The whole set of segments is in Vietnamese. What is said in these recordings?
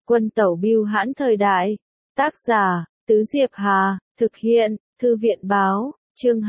Quân tẩu bưu hãn thời đại. Tác giả, Tứ Diệp Hà, thực hiện, Thư viện báo, chương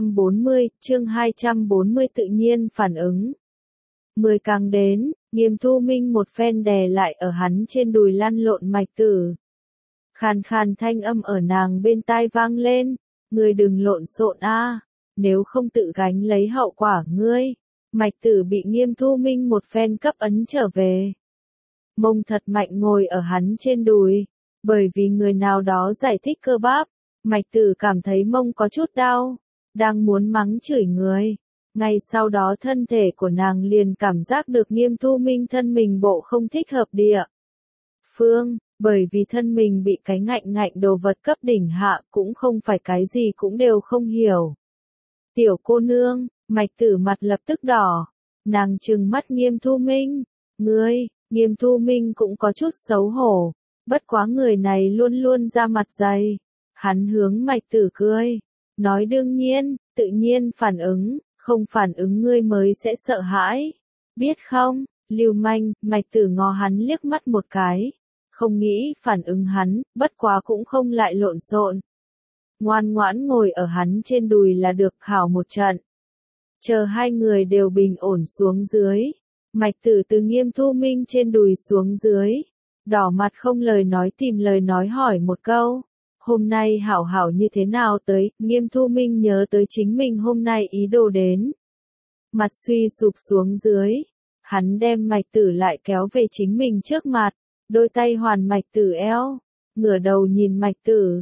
240 tự nhiên phản ứng. 10 càng đến, Nghiêm Thu Minh một phen đè lại ở hắn trên đùi lăn lộn Mạch Tử. Khàn khàn thanh âm ở nàng bên tai vang lên, ngươi đừng lộn xộn a, nếu không tự gánh lấy hậu quả ngươi. Mạch Tử bị Nghiêm Thu Minh một phen cấp ấn trở về. Mông thật mạnh ngồi ở hắn trên đùi, bởi vì người nào đó giải thích cơ bắp, Mạch Tử cảm thấy mông có chút đau, đang muốn mắng chửi người. Ngay sau đó thân thể của nàng liền cảm giác được Nghiêm Thu Minh thân mình bộ không thích hợp địa phương, bởi vì thân mình bị cái ngạnh đồ vật cấp đỉnh hạ cũng không phải cái gì cũng đều không hiểu. Tiểu cô nương, Mạch Tử mặt lập tức đỏ, nàng trừng mắt Nghiêm Thu Minh, ngươi, Nghiêm Thu Minh cũng có chút xấu hổ, bất quá người này luôn luôn ra mặt dày. Hắn hướng Mạch Tử cười, nói đương nhiên, tự nhiên phản ứng, không phản ứng ngươi mới sẽ sợ hãi. Biết không, lưu manh, Mạch Tử ngó hắn liếc mắt một cái, không nghĩ phản ứng hắn, bất quá cũng không lại lộn xộn. Ngoan ngoãn ngồi ở hắn trên đùi là được hảo một trận. Chờ hai người đều bình ổn xuống dưới, Mạch Tử từ Nghiêm Thu Minh trên đùi xuống dưới, đỏ mặt không lời nói tìm lời nói hỏi một câu. Hôm nay hảo hảo như thế nào tới, Nghiêm Thu Minh nhớ tới chính mình hôm nay ý đồ đến. Mặt suy sụp xuống dưới, hắn đem Mạch Tử lại kéo về chính mình trước mặt, đôi tay hoàn Mạch Tử eo, ngửa đầu nhìn Mạch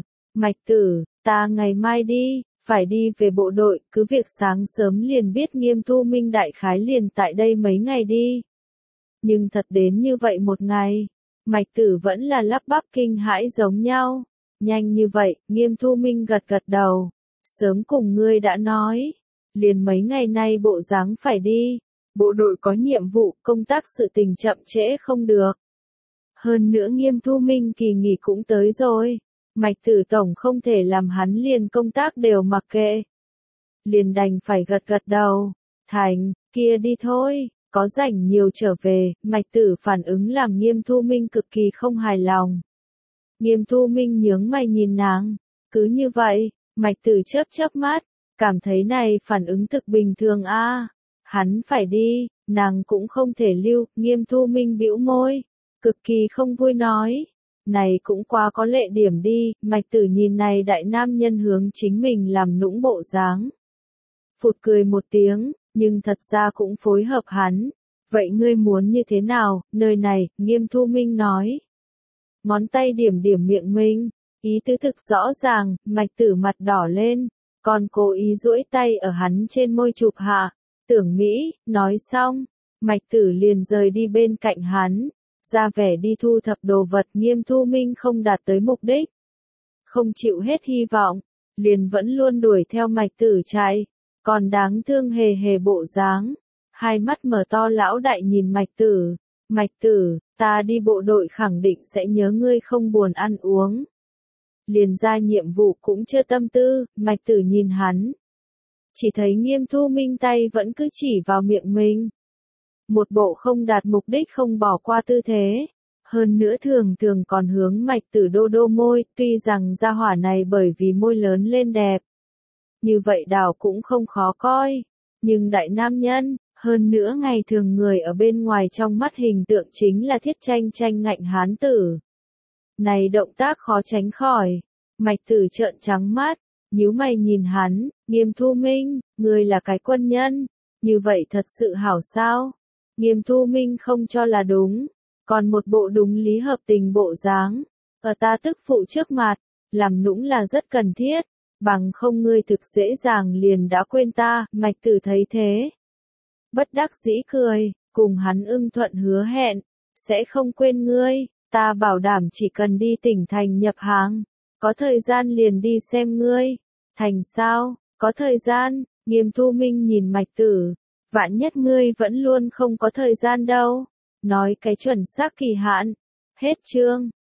Tử, ta ngày mai đi, phải đi về bộ đội, cứ việc sáng sớm liền biết Nghiêm Thu Minh đại khái liền tại đây mấy ngày đi. Nhưng thật đến như vậy một ngày, Mạch Tử vẫn là lắp bắp kinh hãi giống nhau. Nhanh như vậy, Nghiêm Thu Minh gật đầu. Sớm cùng ngươi đã nói. Liền mấy ngày nay bộ dáng phải đi. Bộ đội có nhiệm vụ, công tác sự tình chậm trễ không được. Hơn nữa Nghiêm Thu Minh kỳ nghỉ cũng tới rồi. Mạch Tử tổng không thể làm hắn liền công tác đều mặc kệ. Liền đành phải gật đầu. Thành, kia đi thôi, có rảnh nhiều trở về. Mạch Tử phản ứng làm Nghiêm Thu Minh cực kỳ không hài lòng. Nghiêm Thu Minh nhướng mày nhìn nàng, cứ như vậy, Mạch Tử chớp mắt, cảm thấy này phản ứng thực bình thường a. Hắn phải đi, nàng cũng không thể lưu. Nghiêm Thu Minh bĩu môi, cực kỳ không vui nói, này cũng quá có lệ điểm đi. Mạch Tử nhìn này đại nam nhân hướng chính mình làm nũng bộ dáng, phụt cười một tiếng, nhưng thật ra cũng phối hợp hắn. Vậy ngươi muốn như thế nào, nơi này, Nghiêm Thu Minh nói. Ngón tay điểm miệng mình, ý tứ thực rõ ràng. Mạch Tử mặt đỏ lên, còn cố ý duỗi tay ở hắn trên môi chụp hạ. Tưởng Mỹ, nói xong, Mạch Tử liền rời đi bên cạnh hắn, ra vẻ đi thu thập đồ vật. Nghiêm Thu Minh không đạt tới mục đích, không chịu hết hy vọng, liền vẫn luôn đuổi theo Mạch Tử chạy, còn đáng thương hề bộ dáng, hai mắt mở to lão đại nhìn Mạch Tử. Mạch Tử, ta đi bộ đội khẳng định sẽ nhớ ngươi không buồn ăn uống. Liền ra nhiệm vụ cũng chưa tâm tư. Mạch Tử nhìn hắn, chỉ thấy Nghiêm Thu Minh tay vẫn cứ chỉ vào miệng mình. Một bộ không đạt mục đích không bỏ qua tư thế. Hơn nữa thường còn hướng Mạch Tử đô môi, tuy rằng gia hỏa này bởi vì môi lớn lên đẹp. Như vậy đảo cũng không khó coi. Nhưng đại nam nhân, hơn nữa ngày thường người ở bên ngoài trong mắt hình tượng chính là thiết tranh ngạnh hán tử. Này động tác khó tránh khỏi. Mạch Tử trợn trắng mắt, nhíu mày nhìn hắn. Nghiêm Thu Minh, ngươi là cái quân nhân, như vậy thật sự hảo sao? Nghiêm Thu Minh không cho là đúng, còn một bộ đúng lý hợp tình bộ dáng. Ở ta tức phụ trước mặt, làm nũng là rất cần thiết, bằng không ngươi thực dễ dàng liền đã quên ta. Mạch Tử thấy thế, bất đắc dĩ cười, cùng hắn ưng thuận hứa hẹn, sẽ không quên ngươi, ta bảo đảm chỉ cần đi tỉnh thành nhập hàng, có thời gian liền đi xem ngươi. Thành sao, có thời gian. Nghiêm Thu Minh nhìn Mạch Tử, vạn nhất ngươi vẫn luôn không có thời gian đâu, nói cái chuẩn xác kỳ hạn. Hết chương.